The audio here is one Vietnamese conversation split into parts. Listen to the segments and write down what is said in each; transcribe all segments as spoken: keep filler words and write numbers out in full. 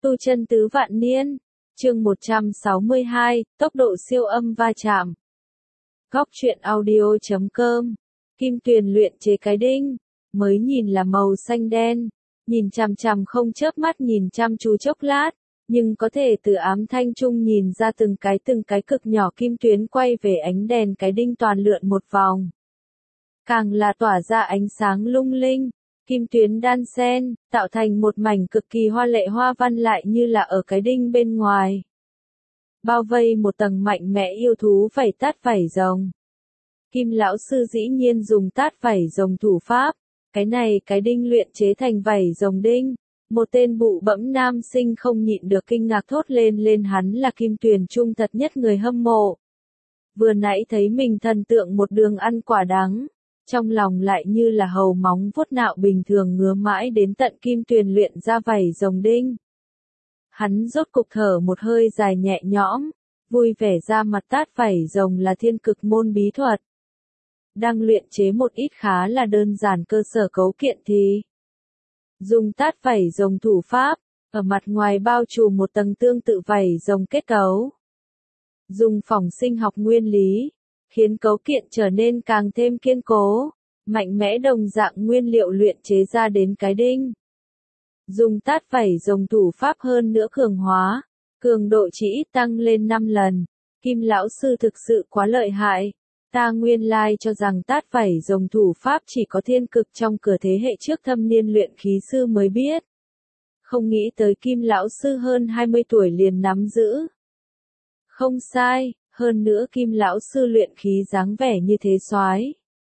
Tu chân tứ vạn niên, chương một trăm sáu mươi hai, tốc độ siêu âm va chạm. Góc truyện audio chấm com. Kim Tuyền luyện chế cái đinh, mới nhìn là màu xanh đen, nhìn chằm chằm không chớp mắt nhìn chăm chú chốc lát, nhưng có thể từ ám thanh trung nhìn ra từng cái từng cái cực nhỏ kim tuyến quay về ánh đèn cái đinh toàn lượn một vòng. Càng là tỏa ra ánh sáng lung linh, kim tuyến đan xen, tạo thành một mảnh cực kỳ hoa lệ hoa văn lại như là ở cái đinh bên ngoài. Bao vây một tầng mạnh mẽ yêu thú vảy tát vảy rồng. Kim lão sư dĩ nhiên dùng tát vảy rồng thủ pháp, cái này cái đinh luyện chế thành vảy rồng đinh. Một tên bụ bẫm nam sinh không nhịn được kinh ngạc thốt lên lên hắn là Kim Tuyền trung thật nhất người hâm mộ. Vừa nãy thấy mình thần tượng một đường ăn quả đắng, trong lòng lại như là hầu móng vuốt nạo bình thường ngứa mãi đến tận Kim Tuyền luyện ra vảy rồng đinh. Hắn rốt cục thở một hơi dài nhẹ nhõm, vui vẻ ra mặt tát vảy rồng là thiên cực môn bí thuật. Đang luyện chế một ít khá là đơn giản cơ sở cấu kiện thì dùng tát vảy rồng thủ pháp, ở mặt ngoài bao trùm một tầng tương tự vảy rồng kết cấu. Dùng phỏng sinh học nguyên lý, khiến cấu kiện trở nên càng thêm kiên cố, mạnh mẽ đồng dạng nguyên liệu luyện chế ra đến cái đinh. Dùng tát vảy rồng thủ pháp hơn nữa cường hóa, cường độ chỉ ít tăng lên năm lần. Kim lão sư thực sự quá lợi hại. Ta nguyên lai cho rằng tát vảy rồng thủ pháp chỉ có thiên cực trong cửa thế hệ trước thâm niên luyện khí sư mới biết. Không nghĩ tới Kim lão sư hơn hai mươi tuổi liền nắm giữ. Không sai, hơn nữa Kim lão sư luyện khí dáng vẻ như thế soái.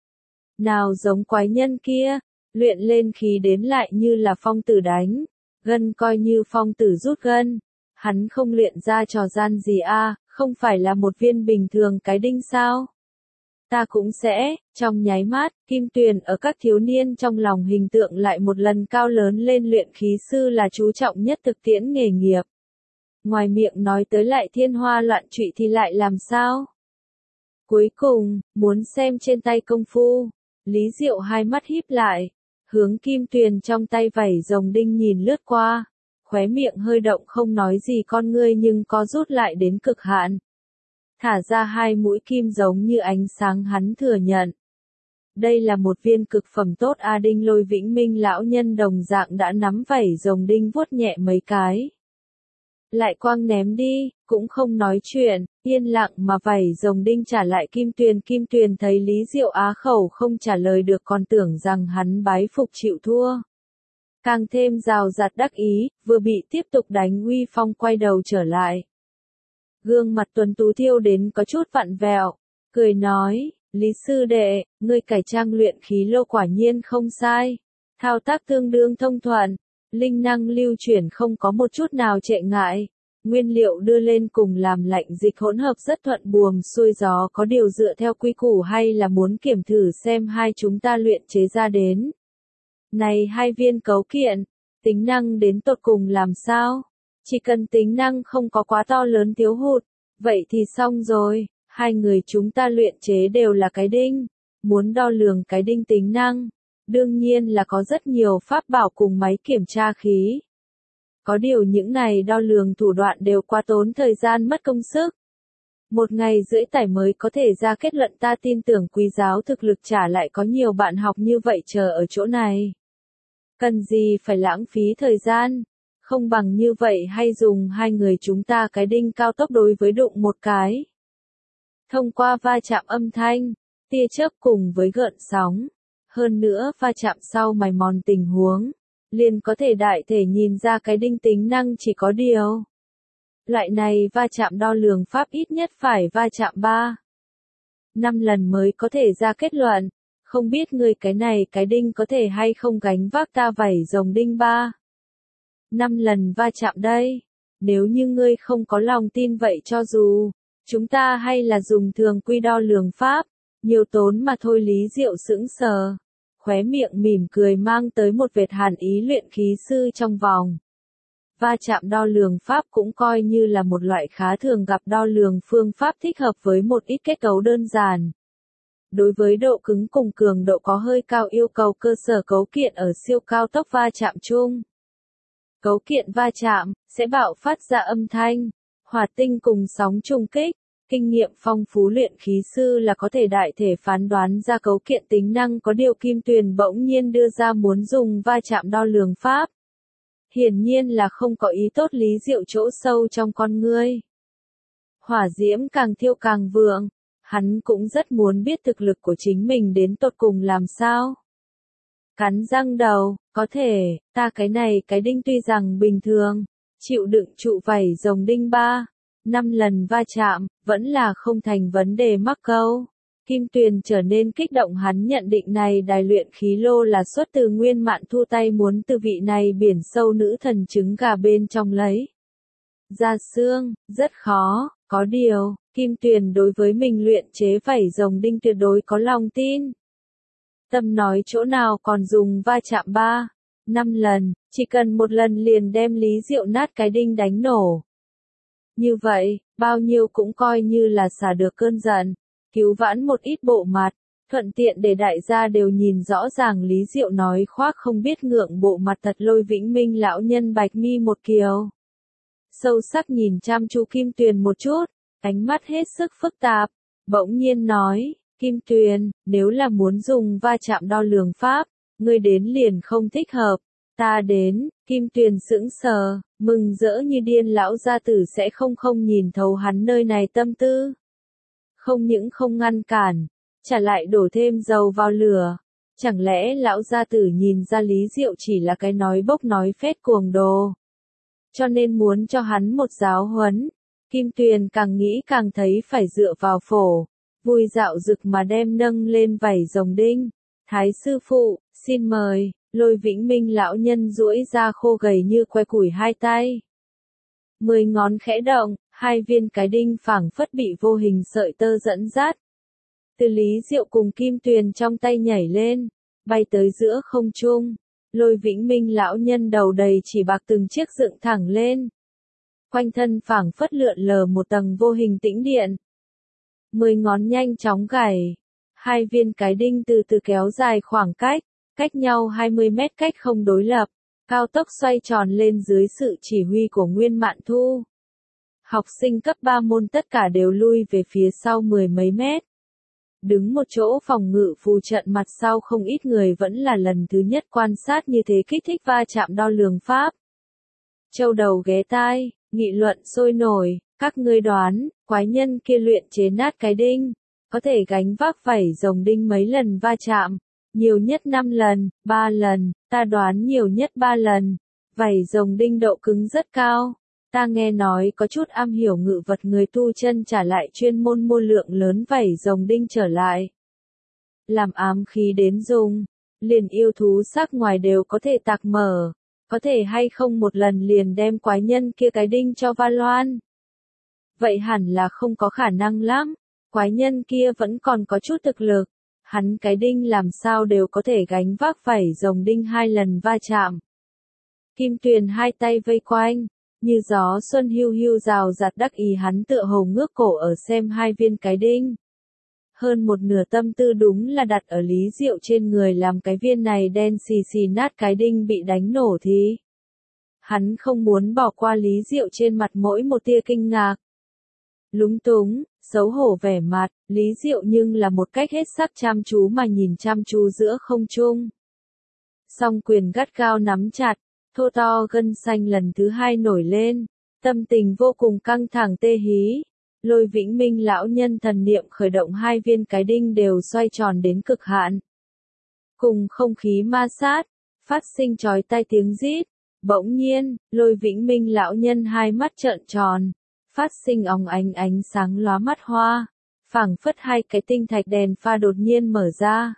Nào giống quái nhân kia, luyện lên khí đến lại như là phong tử đánh, gân coi như phong tử rút gân. Hắn không luyện ra trò gian gì a, à, không phải là một viên bình thường cái đinh sao? Ta cũng sẽ, trong nháy mắt, Kim Tuyền ở các thiếu niên trong lòng hình tượng lại một lần cao lớn lên luyện khí sư là chú trọng nhất thực tiễn nghề nghiệp. Ngoài miệng nói tới lại thiên hoa loạn trụy thì lại làm sao? Cuối cùng, muốn xem trên tay công phu, Lý Diệu hai mắt híp lại, hướng Kim Tuyền trong tay vảy rồng đinh nhìn lướt qua, khóe miệng hơi động không nói gì con ngươi nhưng có rút lại đến cực hạn. Thả ra hai mũi kim giống như ánh sáng hắn thừa nhận. Đây là một viên cực phẩm tốt a đinh Lôi Vĩnh Minh lão nhân đồng dạng đã nắm vảy rồng đinh vuốt nhẹ mấy cái. Lại quăng ném đi, cũng không nói chuyện, yên lặng mà vảy rồng đinh trả lại Kim Tuyền. Kim Tuyền thấy Lý Diệu á khẩu không trả lời được còn tưởng rằng hắn bái phục chịu thua. Càng thêm rào rạt đắc ý, vừa bị tiếp tục đánh uy phong quay đầu trở lại. Gương mặt tuấn tú thiêu đến có chút vặn vẹo, cười nói, Lý sư đệ, ngươi cải trang luyện khí lô quả nhiên không sai. Thao tác tương đương thông thuận, linh năng lưu chuyển không có một chút nào trệ ngại. Nguyên liệu đưa lên cùng làm lạnh dịch hỗn hợp rất thuận buồm xuôi gió, có điều dựa theo quy củ hay là muốn kiểm thử xem hai chúng ta luyện chế ra đến. Này hai viên cấu kiện, tính năng đến tột cùng làm sao? Chỉ cần tính năng không có quá to lớn thiếu hụt, vậy thì xong rồi, hai người chúng ta luyện chế đều là cái đinh, muốn đo lường cái đinh tính năng, đương nhiên là có rất nhiều pháp bảo cùng máy kiểm tra khí. Có điều những này đo lường thủ đoạn đều quá tốn thời gian mất công sức. Một ngày rưỡi tải mới có thể ra kết luận, ta tin tưởng quý giáo thực lực trả lại có nhiều bạn học như vậy chờ ở chỗ này. Cần gì phải lãng phí thời gian? Không bằng như vậy hay dùng hai người chúng ta cái đinh cao tốc đối với đụng một cái. Thông qua va chạm âm thanh, tia chớp cùng với gợn sóng, hơn nữa va chạm sau mài mòn tình huống, liền có thể đại thể nhìn ra cái đinh tính năng chỉ có điều. Loại này va chạm đo lường pháp ít nhất phải va chạm ba năm lần mới có thể ra kết luận, không biết người cái này cái đinh có thể hay không gánh vác ta vảy rồng đinh ba. Năm lần va chạm đây, nếu như ngươi không có lòng tin vậy cho dù, chúng ta hay là dùng thường quy đo lường pháp, nhiều tốn mà thôi. Lý Diệu sững sờ, khóe miệng mỉm cười mang tới một vệt hàn ý luyện khí sư trong vòng. Va chạm đo lường pháp cũng coi như là một loại khá thường gặp đo lường phương pháp thích hợp với một ít kết cấu đơn giản. Đối với độ cứng cùng cường độ có hơi cao yêu cầu cơ sở cấu kiện ở siêu cao tốc va chạm chung. Cấu kiện va chạm, sẽ bạo phát ra âm thanh, hỏa tinh cùng sóng trung kích. Kinh nghiệm phong phú luyện khí sư là có thể đại thể phán đoán ra cấu kiện tính năng, có điều Kim Tuyền bỗng nhiên đưa ra muốn dùng va chạm đo lường pháp. Hiển nhiên là không có ý tốt. Lý Diệu chỗ sâu trong con ngươi. Hỏa diễm càng thiêu càng vượng, hắn cũng rất muốn biết thực lực của chính mình đến tột cùng làm sao. Cắn răng đầu, có thể, ta cái này cái đinh tuy rằng bình thường, chịu đựng trụ vảy rồng đinh ba, năm lần va chạm, vẫn là không thành vấn đề mắc câu. Kim Tuyền trở nên kích động, hắn nhận định này đài luyện khí lô là xuất từ Nguyên Mạn Thu tay muốn từ vị này biển sâu nữ thần trứng gà bên trong lấy ra xương, rất khó, có điều, Kim Tuyền đối với mình luyện chế vảy rồng đinh tuyệt đối có lòng tin. Tâm nói chỗ nào còn dùng va chạm ba, năm lần, chỉ cần một lần liền đem Lý Diệu nát cái đinh đánh nổ. Như vậy, bao nhiêu cũng coi như là xả được cơn giận, cứu vãn một ít bộ mặt, thuận tiện để đại gia đều nhìn rõ ràng. Lý Diệu nói khoác không biết ngượng bộ mặt thật. Lôi Vĩnh Minh lão nhân bạch mi một kiều. Sâu sắc nhìn chăm chú Kim Tuyền một chút, ánh mắt hết sức phức tạp, bỗng nhiên nói, Kim Tuyền, nếu là muốn dùng va chạm đo lường pháp, ngươi đến liền không thích hợp, ta đến. Kim Tuyền sững sờ, mừng rỡ như điên, lão gia tử sẽ không không nhìn thấu hắn nơi này tâm tư. Không những không ngăn cản, trả lại đổ thêm dầu vào lửa. Chẳng lẽ lão gia tử nhìn ra Lý Diệu chỉ là cái nói bốc nói phét cuồng đồ, cho nên muốn cho hắn một giáo huấn. Kim Tuyền càng nghĩ càng thấy phải dựa vào phổ, vui dạo dực mà đem nâng lên vảy rồng đinh. Thái sư phụ, xin mời. Lôi Vĩnh Minh lão nhân duỗi ra khô gầy như que củi hai tay. Mười ngón khẽ động, hai viên cái đinh phảng phất bị vô hình sợi tơ dẫn dắt. Từ Lý Diệu cùng Kim Tuyền trong tay nhảy lên, bay tới giữa không trung. Lôi Vĩnh Minh lão nhân đầu đầy chỉ bạc từng chiếc dựng thẳng lên. Quanh thân phảng phất lượn lờ một tầng vô hình tĩnh điện. Mười ngón nhanh chóng gảy, hai viên cái đinh từ từ kéo dài khoảng cách, cách nhau hai mươi mét cách không đối lập, cao tốc xoay tròn lên dưới sự chỉ huy của Nguyên Mạn Thu. Học sinh cấp ba môn tất cả đều lui về phía sau mười mấy mét. Đứng một chỗ phòng ngự phù trận mặt sau không ít người vẫn là lần thứ nhất quan sát như thế kích thích va chạm đo lường pháp. Châu đầu ghé tai, nghị luận sôi nổi, các ngươi đoán, quái nhân kia luyện chế nát cái đinh, có thể gánh vác vảy rồng đinh mấy lần va chạm? Nhiều nhất năm lần, ba lần, ta đoán nhiều nhất ba lần. Vảy rồng đinh độ cứng rất cao. Ta nghe nói có chút am hiểu ngự vật người tu chân trả lại chuyên môn mua lượng lớn vảy rồng đinh trở lại. Làm ám khí đến dùng, liền yêu thú sắc ngoài đều có thể tạc mở. Có thể hay không một lần liền đem quái nhân kia cái đinh cho va loan? Vậy hẳn là không có khả năng lắm. Quái nhân kia vẫn còn có chút thực lực. Hắn cái đinh làm sao đều có thể gánh vác vảy rồng đinh hai lần va chạm. Kim Tuyền hai tay vây quanh, như gió xuân hiu hiu rào rạt đắc ý, hắn tựa hồ ngước cổ ở xem hai viên cái đinh. Hơn một nửa tâm tư đúng là đặt ở Lý Diệu trên người, làm cái viên này đen xì xì nát cái đinh bị đánh nổ thì. Hắn không muốn bỏ qua Lý Diệu trên mặt mỗi một tia kinh ngạc. Lúng túng, xấu hổ vẻ mặt, Lý Diệu nhưng là một cách hết sắc chăm chú mà nhìn chăm chú giữa không trung. Song quyền gắt gao nắm chặt, thô to gân xanh lần thứ hai nổi lên, tâm tình vô cùng căng thẳng tê hí. Lôi Vĩnh Minh lão nhân thần niệm khởi động, hai viên cái đinh đều xoay tròn đến cực hạn. Cùng không khí ma sát, phát sinh chói tai tiếng rít. Bỗng nhiên, Lôi Vĩnh Minh lão nhân hai mắt trợn tròn, phát sinh óng ánh ánh sáng lóa mắt hoa, phảng phất hai cái tinh thạch đèn pha đột nhiên mở ra.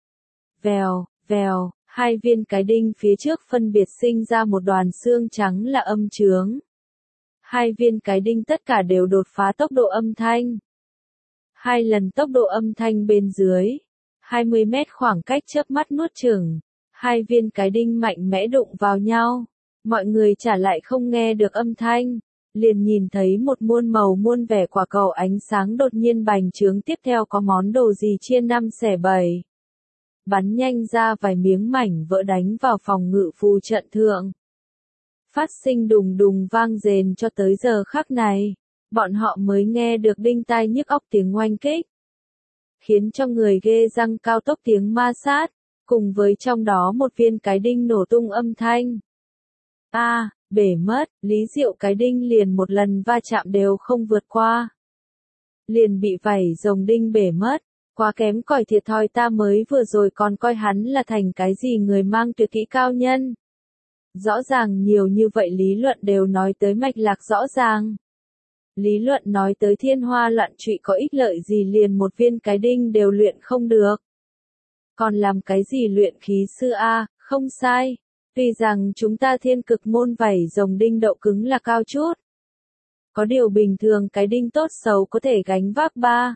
Vèo, vèo, hai viên cái đinh phía trước phân biệt sinh ra một đoàn xương trắng là âm chướng. Hai viên cái đinh tất cả đều đột phá tốc độ âm thanh. Hai lần tốc độ âm thanh bên dưới, hai mươi mét khoảng cách chớp mắt nuốt chửng, hai viên cái đinh mạnh mẽ đụng vào nhau. Mọi người trả lại không nghe được âm thanh, liền nhìn thấy một muôn màu muôn vẻ quả cầu ánh sáng đột nhiên bành trướng, tiếp theo có món đồ gì chia năm xẻ bảy. Bắn nhanh ra vài miếng mảnh vỡ đánh vào phòng ngự phù trận thượng. phát sinh đùng đùng vang rền cho tới giờ khắc này, bọn họ mới nghe được đinh tai nhức óc tiếng oanh kích, khiến cho người ghê răng cao tốc tiếng ma sát, cùng với trong đó một viên cái đinh nổ tung âm thanh. A, à, bể mất, Lý Diệu cái đinh liền một lần va chạm đều không vượt qua. Liền bị vảy rồng đinh bể mất, quá kém cỏi thiệt thòi, ta mới vừa rồi còn coi hắn là thành cái gì người mang tuyệt kỹ cao nhân. Rõ ràng nhiều như vậy lý luận đều nói tới mạch lạc rõ ràng. Lý luận nói tới thiên hoa loạn trụy có ích lợi gì liền một viên cái đinh đều luyện không được. Còn làm cái gì luyện khí sư a, không sai. Tuy rằng chúng ta thiên cực môn vảy rồng đinh đậu cứng là cao chút. Có điều bình thường cái đinh tốt xấu có thể gánh vác ba.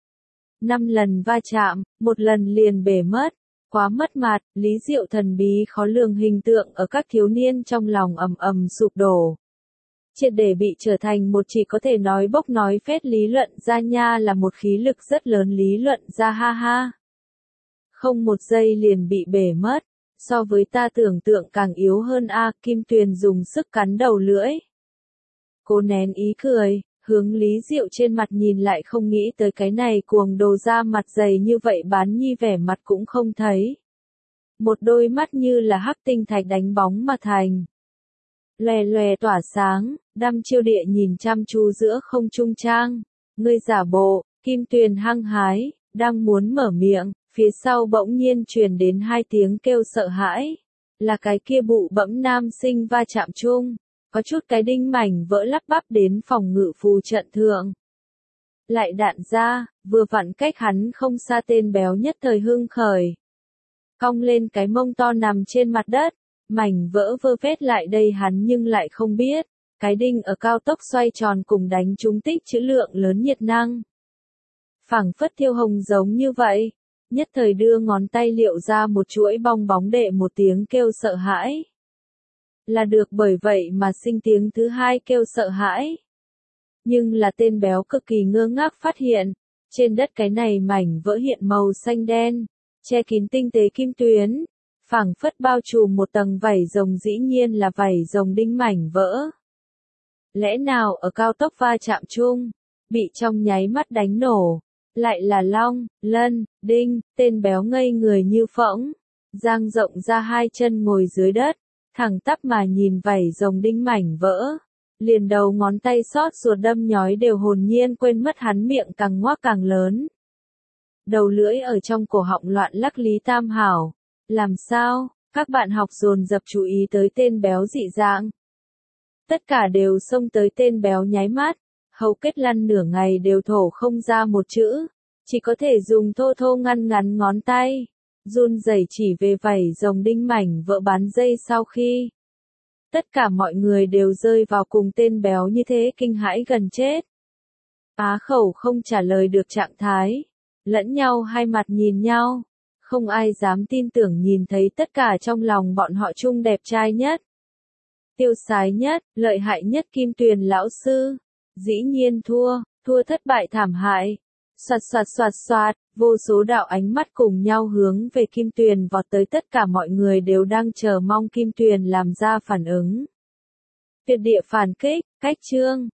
Năm lần va chạm, một lần liền bể mất. Quá mất mặt, Lý Diệu thần bí khó lường hình tượng ở các thiếu niên trong lòng ầm ầm sụp đổ. Triệt để bị trở thành một chỉ có thể nói bốc nói phét lý luận ra nha là một khí lực rất lớn lý luận ra ha ha. Không một giây liền bị bể mất, so với ta tưởng tượng càng yếu hơn a. Kim Tuyền dùng sức cắn đầu lưỡi. Cô nén ý cười, hướng Lý Diệu trên mặt nhìn lại, không nghĩ tới cái này cuồng đồ ra mặt dày như vậy bán nhi vẻ mặt cũng không thấy. Một đôi mắt như là hắc tinh thạch đánh bóng mà thành. Lòe lòe tỏa sáng, đăm chiêu địa nhìn chăm chú giữa không trung trang. Ngươi giả bộ, Kim Tuyền hăng hái, đang muốn mở miệng, phía sau bỗng nhiên truyền đến hai tiếng kêu sợ hãi. Là cái kia bụ bẫm nam sinh va chạm chung. Có chút cái đinh mảnh vỡ lắp bắp đến phòng ngự phù trận thượng. Lại đạn ra, vừa vặn cách hắn không xa, tên béo nhất thời hưng khởi. Cong lên cái mông to nằm trên mặt đất, mảnh vỡ vơ vét lại đây hắn nhưng lại không biết. Cái đinh ở cao tốc xoay tròn cùng đánh trúng tích trữ lượng lớn nhiệt năng. Phảng phất thiêu hồng giống như vậy, nhất thời đưa ngón tay liệu ra một chuỗi bong bóng đệ một tiếng kêu sợ hãi. Là được bởi vậy mà sinh tiếng thứ hai kêu sợ hãi. Nhưng là tên béo cực kỳ ngơ ngác phát hiện, trên đất cái này mảnh vỡ hiện màu xanh đen, che kín tinh tế kim tuyến, phảng phất bao trùm một tầng vảy rồng, dĩ nhiên là vảy rồng đinh mảnh vỡ. Lẽ nào ở cao tốc va chạm chung, bị trong nháy mắt đánh nổ, lại là long, lân, đinh, tên béo ngây người như phỗng, dang rộng ra hai chân ngồi dưới đất. Thẳng tắp mà nhìn vảy rồng đinh mảnh vỡ, liền đầu ngón tay xót ruột đâm nhói đều hồn nhiên quên mất hắn miệng càng ngoác càng lớn. Đầu lưỡi ở trong cổ họng loạn lắc. Lý Tam Hảo, làm sao? Các bạn học dồn dập chú ý tới tên béo dị dạng. Tất cả đều xông tới tên béo nháy mắt, hầu kết lăn nửa ngày đều thổ không ra một chữ, chỉ có thể dùng thô thô ngăn ngắn ngón tay. Run rẩy chỉ về vảy rồng đinh mảnh vỡ bán dây sau khi. Tất cả mọi người đều rơi vào cùng tên béo như thế kinh hãi gần chết. Á khẩu không trả lời được trạng thái. Lẫn nhau hai mặt nhìn nhau. Không ai dám tin tưởng nhìn thấy tất cả trong lòng bọn họ chung đẹp trai nhất. Tiêu sái nhất, lợi hại nhất Kim Tuyền lão sư. Dĩ nhiên thua, thua thất bại thảm hại. Soạt soạt soạt soạt, vô số đạo ánh mắt cùng nhau hướng về Kim Tuyền vọt tới, tất cả mọi người đều đang chờ mong Kim Tuyền làm ra phản ứng. Tuyệt địa phản kích, cách chương.